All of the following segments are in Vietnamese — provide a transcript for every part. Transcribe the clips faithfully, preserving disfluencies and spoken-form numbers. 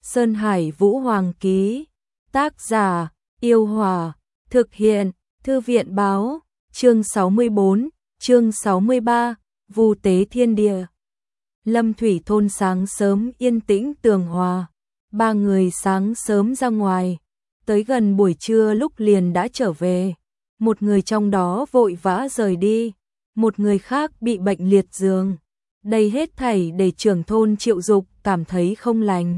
Sơn Hải Vũ Hoàng ký. Tác giả: Yêu Hòa. Thực hiện: Thư viện báo. Chương sáu mươi bốn, chương sáu mươi ba, Vu tế thiên địa. Lâm Thủy thôn sáng sớm yên tĩnh tường hòa. Ba người sáng sớm ra ngoài, tới gần buổi trưa lúc liền đã trở về. Một người trong đó vội vã rời đi, một người khác bị bệnh liệt giường. Đây hết thảy để trưởng thôn Triệu Dục cảm thấy không lành.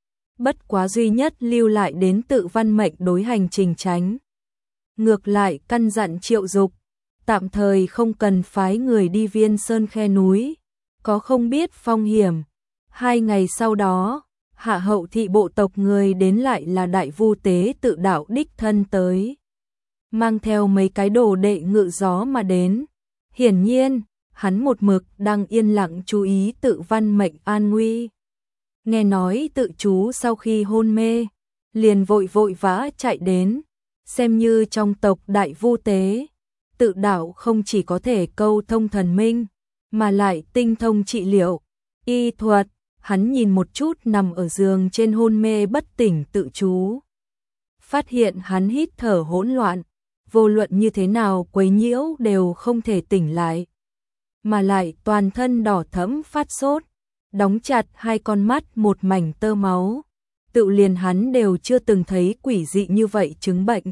Bất quá duy nhất lưu lại đến Tự Văn Mệnh đối hành trình tránh. Ngược lại căn dặn Triệu Dục, tạm thời không cần phái người đi Viên Sơn khe núi, có không biết phong hiểm. Hai ngày sau đó, hạ hậu thị bộ tộc người đến lại là Đại Vu Tế Tự đạo đích thân tới. Mang theo mấy cái đồ đệ ngự gió mà đến. Hiển nhiên, hắn một mực đang yên lặng chú ý Tự Văn Mệnh an nguy. Nghe nói tự chú sau khi hôn mê, liền vội vội vã chạy đến, xem như trong tộc Đại Vu Tế. Tự đạo không chỉ có thể câu thông thần minh, mà lại tinh thông trị liệu, y thuật. Hắn nhìn một chút nằm ở giường trên hôn mê bất tỉnh tự chú. Phát hiện hắn hít thở hỗn loạn, vô luận như thế nào quấy nhiễu đều không thể tỉnh lại. Mà lại toàn thân đỏ thẫm phát sốt, đóng chặt hai con mắt một mảnh tơ máu. Tự liền hắn đều chưa từng thấy quỷ dị như vậy chứng bệnh.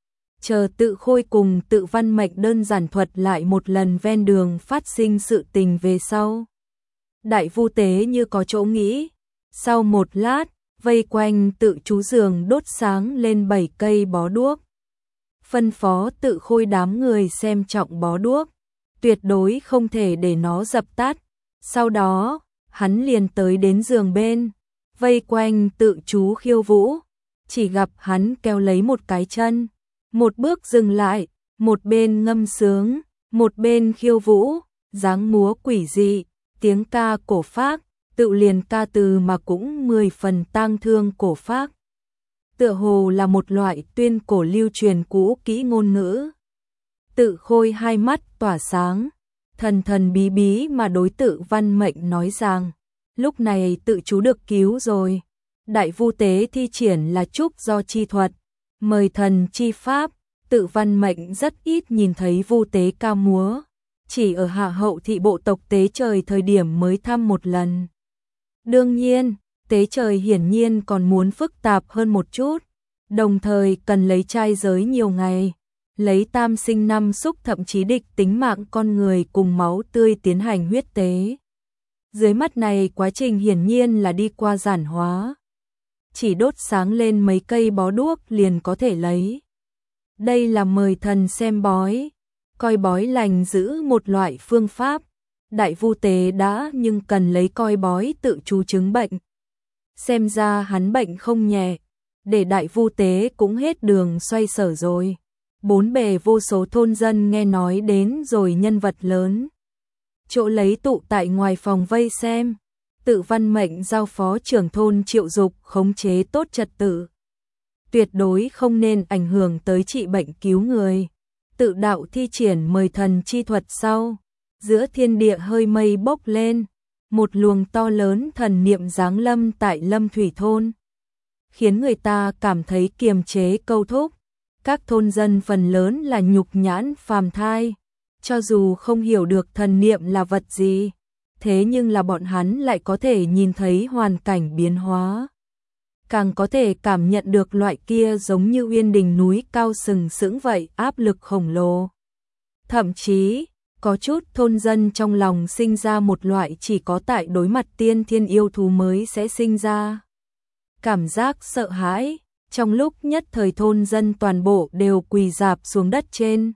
Chờ Tự Khôi cùng Tự Văn Mệnh đơn giản thuật lại một lần ven đường phát sinh sự tình về sau. Đại Vu Tế như có chỗ nghĩ, sau một lát, vây quanh tự chú giường đốt sáng lên bảy cây bó đuốc. Phân phó Tự Khôi đám người xem trọng bó đuốc, tuyệt đối không thể để nó dập tắt. Sau đó, hắn liền tới đến giường bên, vây quanh tự chú khiêu vũ, chỉ gặp hắn kéo lấy một cái chân, một bước dừng lại, một bên ngâm sướng, một bên khiêu vũ, dáng múa quỷ dị. Tiếng ca cổ phác, tự liền ca từ mà cũng mười phần tang thương cổ phác. Tựa hồ là một loại tuyên cổ lưu truyền cũ kỹ ngôn ngữ. Tự Khôi hai mắt tỏa sáng, thần thần bí bí mà đối Tự Văn Mệnh nói rằng, lúc này tự chú được cứu rồi. Đại Vu Tế thi triển là trúc do chi thuật, mời thần chi pháp. Tự Văn Mệnh rất ít nhìn thấy Vu Tế ca múa, chỉ ở hạ hậu thị bộ tộc tế trời thời điểm mới thăm một lần. Đương nhiên, tế trời hiển nhiên còn muốn phức tạp hơn một chút, đồng thời cần lấy trai giới nhiều ngày, lấy tam sinh năm xúc thậm chí địch tính mạng con người cùng máu tươi tiến hành huyết tế. Dưới mắt này quá trình hiển nhiên là đi qua giản hóa. Chỉ đốt sáng lên mấy cây bó đuốc liền có thể lấy. Đây là mời thần xem bói, coi bói lành giữ một loại phương pháp. Đại Vu Tế đã nhưng cần lấy coi bói tự chú chứng bệnh. Xem ra hắn bệnh không nhẹ, để Đại Vu Tế cũng hết đường xoay sở rồi. Bốn bề vô số thôn dân nghe nói đến rồi nhân vật lớn. Chỗ lấy tụ tại ngoài phòng vây xem. Tự Văn Mệnh giao phó trưởng thôn Triệu Dục khống chế tốt trật tự. Tuyệt đối không nên ảnh hưởng tới trị bệnh cứu người. Tự đạo thi triển mời thần chi thuật sau, giữa thiên địa hơi mây bốc lên, một luồng to lớn thần niệm giáng lâm tại Lâm Thủy thôn, khiến người ta cảm thấy kiềm chế câu thúc. Các thôn dân phần lớn là nhục nhãn phàm thai, cho dù không hiểu được thần niệm là vật gì, thế nhưng là bọn hắn lại có thể nhìn thấy hoàn cảnh biến hóa, càng có thể cảm nhận được loại kia giống như uyên đình núi cao sừng sững vậy áp lực khổng lồ. Thậm chí, có chút thôn dân trong lòng sinh ra một loại chỉ có tại đối mặt tiên thiên yêu thú mới sẽ sinh ra cảm giác sợ hãi. Trong lúc nhất thời thôn dân toàn bộ đều quỳ rạp xuống đất trên,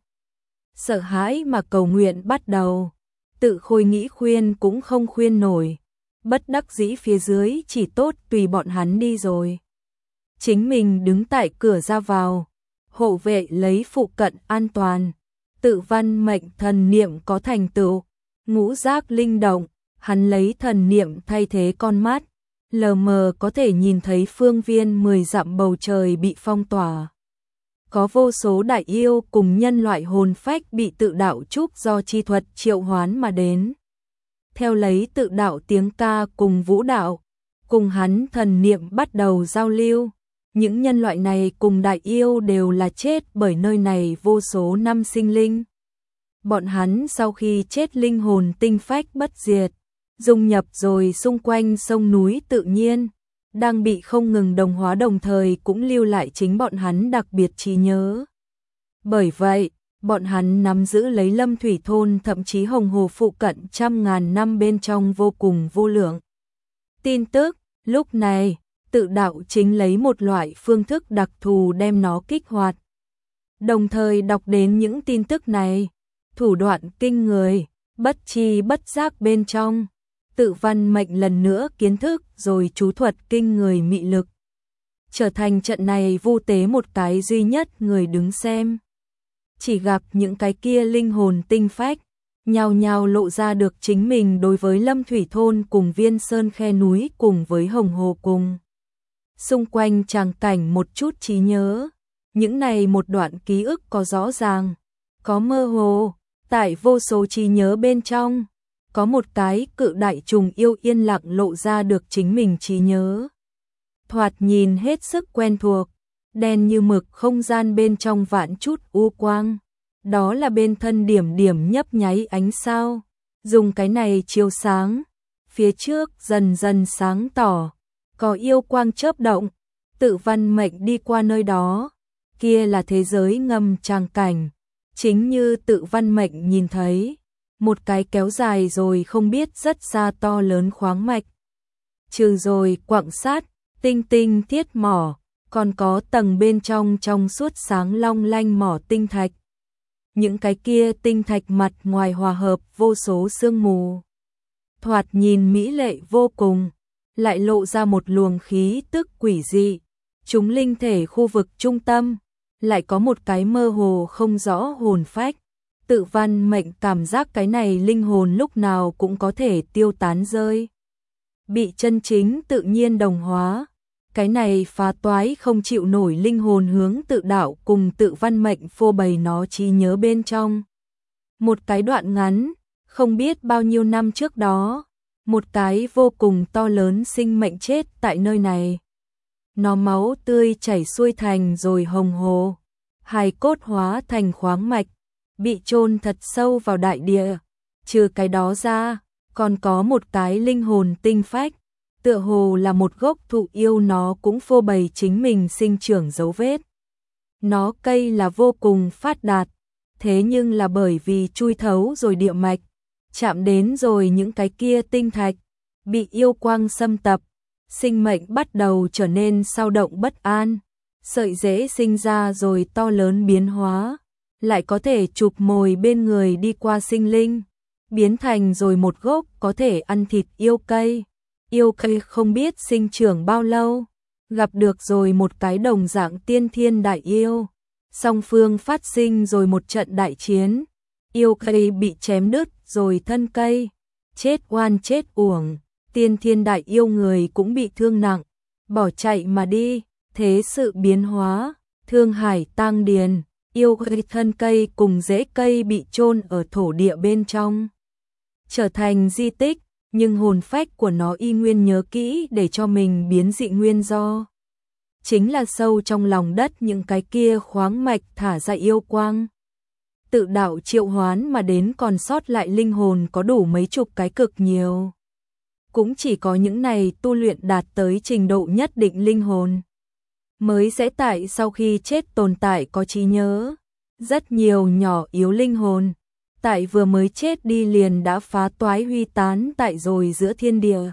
sợ hãi mà cầu nguyện bắt đầu. Tự Khôi nghĩ khuyên cũng không khuyên nổi, bất đắc dĩ phía dưới chỉ tốt tùy bọn hắn đi rồi. Chính mình đứng tại cửa ra vào, hộ vệ lấy phụ cận an toàn. Tự Văn Mệnh thần niệm có thành tựu, ngũ giác linh động, hắn lấy thần niệm thay thế con mắt, lờ mờ có thể nhìn thấy phương viên mười dặm bầu trời bị phong tỏa. Có vô số đại yêu cùng nhân loại hồn phách bị tự đạo trúc do chi thuật triệu hoán mà đến. Theo lấy tự đạo tiếng ca cùng vũ đạo, cùng hắn thần niệm bắt đầu giao lưu. Những nhân loại này cùng đại yêu đều là chết bởi nơi này vô số năm sinh linh. Bọn hắn sau khi chết linh hồn tinh phách bất diệt, dung nhập rồi xung quanh sông núi tự nhiên, đang bị không ngừng đồng hóa đồng thời cũng lưu lại chính bọn hắn đặc biệt trí nhớ. Bởi vậy, bọn hắn nắm giữ lấy Lâm Thủy Thôn thậm chí Hồng Hồ phụ cận trăm ngàn năm bên trong vô cùng vô lượng tin tức. Lúc này, tự đạo chính lấy một loại phương thức đặc thù đem nó kích hoạt. Đồng thời đọc đến những tin tức này, thủ đoạn kinh người, bất chi bất giác bên trong. Tự văn mệnh lần nữa kiến thức rồi chú thuật kinh người mị lực. Trở thành trận này vu tế một cái duy nhất người đứng xem. Chỉ gặp những cái kia linh hồn tinh phách, nhào nhào lộ ra được chính mình đối với Lâm Thủy Thôn cùng Viên Sơn khe núi cùng với Hồng Hồ cùng. Xung quanh tràng cảnh một chút trí nhớ, những này một đoạn ký ức có rõ ràng, có mơ hồ, tại vô số trí nhớ bên trong, có một cái cự đại trùng yêu yên lặng lộ ra được chính mình trí nhớ. Thoạt nhìn hết sức quen thuộc, đen như mực không gian bên trong vạn chút u quang. Đó là bên thân điểm điểm nhấp nháy ánh sao, dùng cái này chiếu sáng, phía trước dần dần sáng tỏ, có yêu quang chớp động, tự văn mệnh đi qua nơi đó, kia là thế giới ngầm tràng cảnh, chính như tự văn mệnh nhìn thấy, một cái kéo dài rồi không biết rất xa to lớn khoáng mạch. Trừ rồi quặng sắt, tinh tinh thiết mỏ, còn có tầng bên trong trong suốt sáng long lanh mỏ tinh thạch. Những cái kia tinh thạch mặt ngoài hòa hợp vô số sương mù. Thoạt nhìn mỹ lệ vô cùng, lại lộ ra một luồng khí tức quỷ dị. Chúng linh thể khu vực trung tâm, lại có một cái mơ hồ không rõ hồn phách. Tự văn mệnh cảm giác cái này linh hồn lúc nào cũng có thể tiêu tán rơi. Bị chân chính tự nhiên đồng hóa. Cái này phá toái không chịu nổi linh hồn hướng tự đạo cùng tự văn mệnh phô bày nó trí nhớ bên trong. Một cái đoạn ngắn, không biết bao nhiêu năm trước đó, một cái vô cùng to lớn sinh mệnh chết tại nơi này. Nó máu tươi chảy xuôi thành rồi hồng hồ, hài cốt hóa thành khoáng mạch, bị chôn thật sâu vào đại địa. Trừ cái đó ra, còn có một cái linh hồn tinh phách. Tựa hồ là một gốc thụ yêu nó cũng phô bày chính mình sinh trưởng dấu vết. Nó cây là vô cùng phát đạt, thế nhưng là bởi vì chui thấu rồi địa mạch, chạm đến rồi những cái kia tinh thạch, bị yêu quang xâm tập, sinh mệnh bắt đầu trở nên sao động bất an, sợi rễ sinh ra rồi to lớn biến hóa, lại có thể chụp mồi bên người đi qua sinh linh, biến thành rồi một gốc có thể ăn thịt yêu cây. Yêu cây không biết sinh trưởng bao lâu, gặp được rồi một cái đồng dạng tiên thiên đại yêu, song phương phát sinh rồi một trận đại chiến, yêu cây bị chém đứt rồi thân cây, chết oan chết uổng, tiên thiên đại yêu người cũng bị thương nặng, bỏ chạy mà đi, thế sự biến hóa, thương hải tang điền, yêu cây thân cây cùng rễ cây bị chôn ở thổ địa bên trong, trở thành di tích. Nhưng hồn phách của nó y nguyên nhớ kỹ để cho mình biến dị nguyên do. Chính là sâu trong lòng đất những cái kia khoáng mạch thả ra yêu quang. Tự đạo triệu hoán mà đến còn sót lại linh hồn có đủ mấy chục cái cực nhiều. Cũng chỉ có những này tu luyện đạt tới trình độ nhất định linh hồn. Mới sẽ tại sau khi chết tồn tại có trí nhớ. Rất nhiều nhỏ yếu linh hồn. Tại vừa mới chết đi liền đã phá toái huy tán tại rồi giữa thiên địa.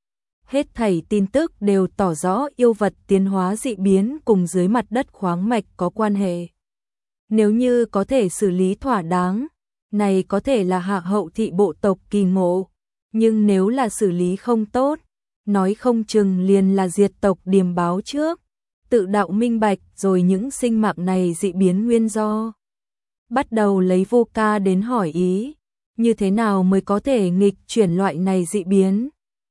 Hết thảy tin tức đều tỏ rõ yêu vật tiến hóa dị biến cùng dưới mặt đất khoáng mạch có quan hệ. Nếu như có thể xử lý thỏa đáng, này có thể là hạ hậu thị bộ tộc kỳ ngộ. Nhưng nếu là xử lý không tốt, nói không chừng liền là diệt tộc điềm báo trước. Tự đạo minh bạch rồi những sinh mạng này dị biến nguyên do. Bắt đầu lấy vô ca đến hỏi ý, như thế nào mới có thể nghịch chuyển loại này dị biến.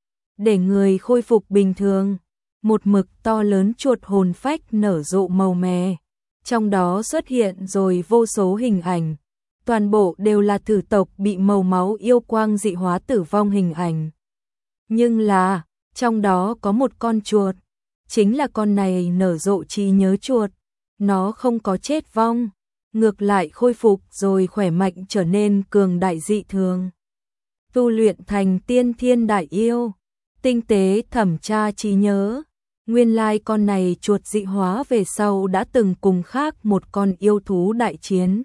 Để người khôi phục bình thường, một mực to lớn chuột hồn phách nở rộ màu mè, trong đó xuất hiện rồi vô số hình ảnh, toàn bộ đều là thử tộc bị màu máu yêu quang dị hóa tử vong hình ảnh. Nhưng là, Trong đó có một con chuột, chính là con này nở rộ trí nhớ chuột. Nó không có chết vong, ngược lại khôi phục rồi khỏe mạnh trở nên cường đại dị thường. Tu luyện thành tiên thiên đại yêu, tinh tế thẩm tra trí nhớ. Nguyên lai con này chuột dị hóa về sau đã từng cùng khác một con yêu thú đại chiến.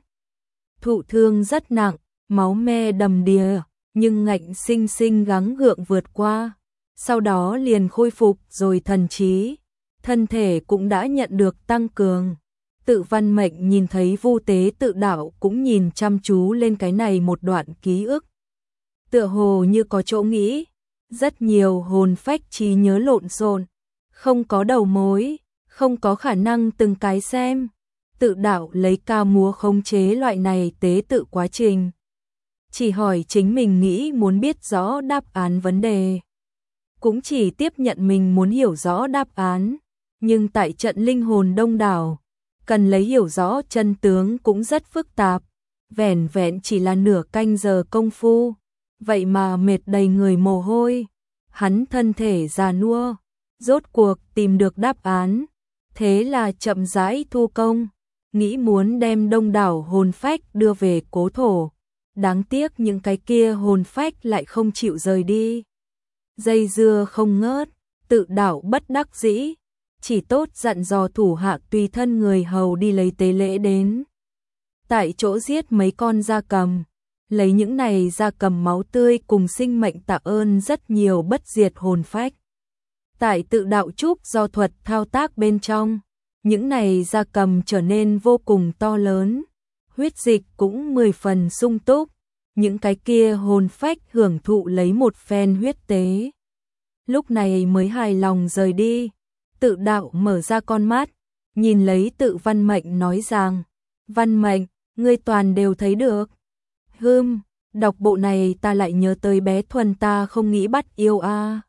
Thụ thương rất nặng, máu me đầm đìa, nhưng ngạnh sinh sinh gắng gượng vượt qua. Sau đó liền khôi phục rồi thần trí, thân thể cũng đã nhận được tăng cường. Tự Văn Mệnh nhìn thấy Vu Tế Tự Đạo cũng nhìn chăm chú lên cái này một đoạn ký ức. Tựa hồ như có chỗ nghĩ, rất nhiều hồn phách trí nhớ lộn xộn, không có đầu mối, không có khả năng từng cái xem. Tự Đạo lấy ca múa khống chế loại này tế tự quá trình. Chỉ hỏi chính mình nghĩ muốn biết rõ đáp án vấn đề. Cũng chỉ tiếp nhận mình muốn hiểu rõ đáp án, nhưng tại trận linh hồn đông đảo, cần lấy hiểu rõ chân tướng cũng rất phức tạp, vẻn vẹn chỉ là nửa canh giờ công phu, vậy mà mệt đầy người mồ hôi, hắn thân thể già nua, rốt cuộc tìm được đáp án, thế là chậm rãi thu công, nghĩ muốn đem đông đảo hồn phách đưa về cố thổ, đáng tiếc những cái kia hồn phách lại không chịu rời đi. Dây dưa không ngớt, Tự Đạo bất đắc dĩ, chỉ tốt dặn dò thủ hạ tùy thân người hầu đi lấy tế lễ đến. Tại chỗ giết mấy con gia cầm, lấy những này gia cầm máu tươi cùng sinh mệnh tạ ơn rất nhiều bất diệt hồn phách. Tại Tự Đạo trúc do thuật thao tác bên trong, những này gia cầm trở nên vô cùng to lớn, huyết dịch cũng mười phần sung túc, những cái kia hồn phách hưởng thụ lấy một phen huyết tế. Lúc này mới hài lòng rời đi. Tự Đạo mở ra con mắt, nhìn lấy Tự Văn Mệnh nói rằng, Văn Mệnh, ngươi toàn đều thấy được. Hừm, đọc bộ này ta lại nhớ tới bé Thuần ta không nghĩ bắt yêu a. À.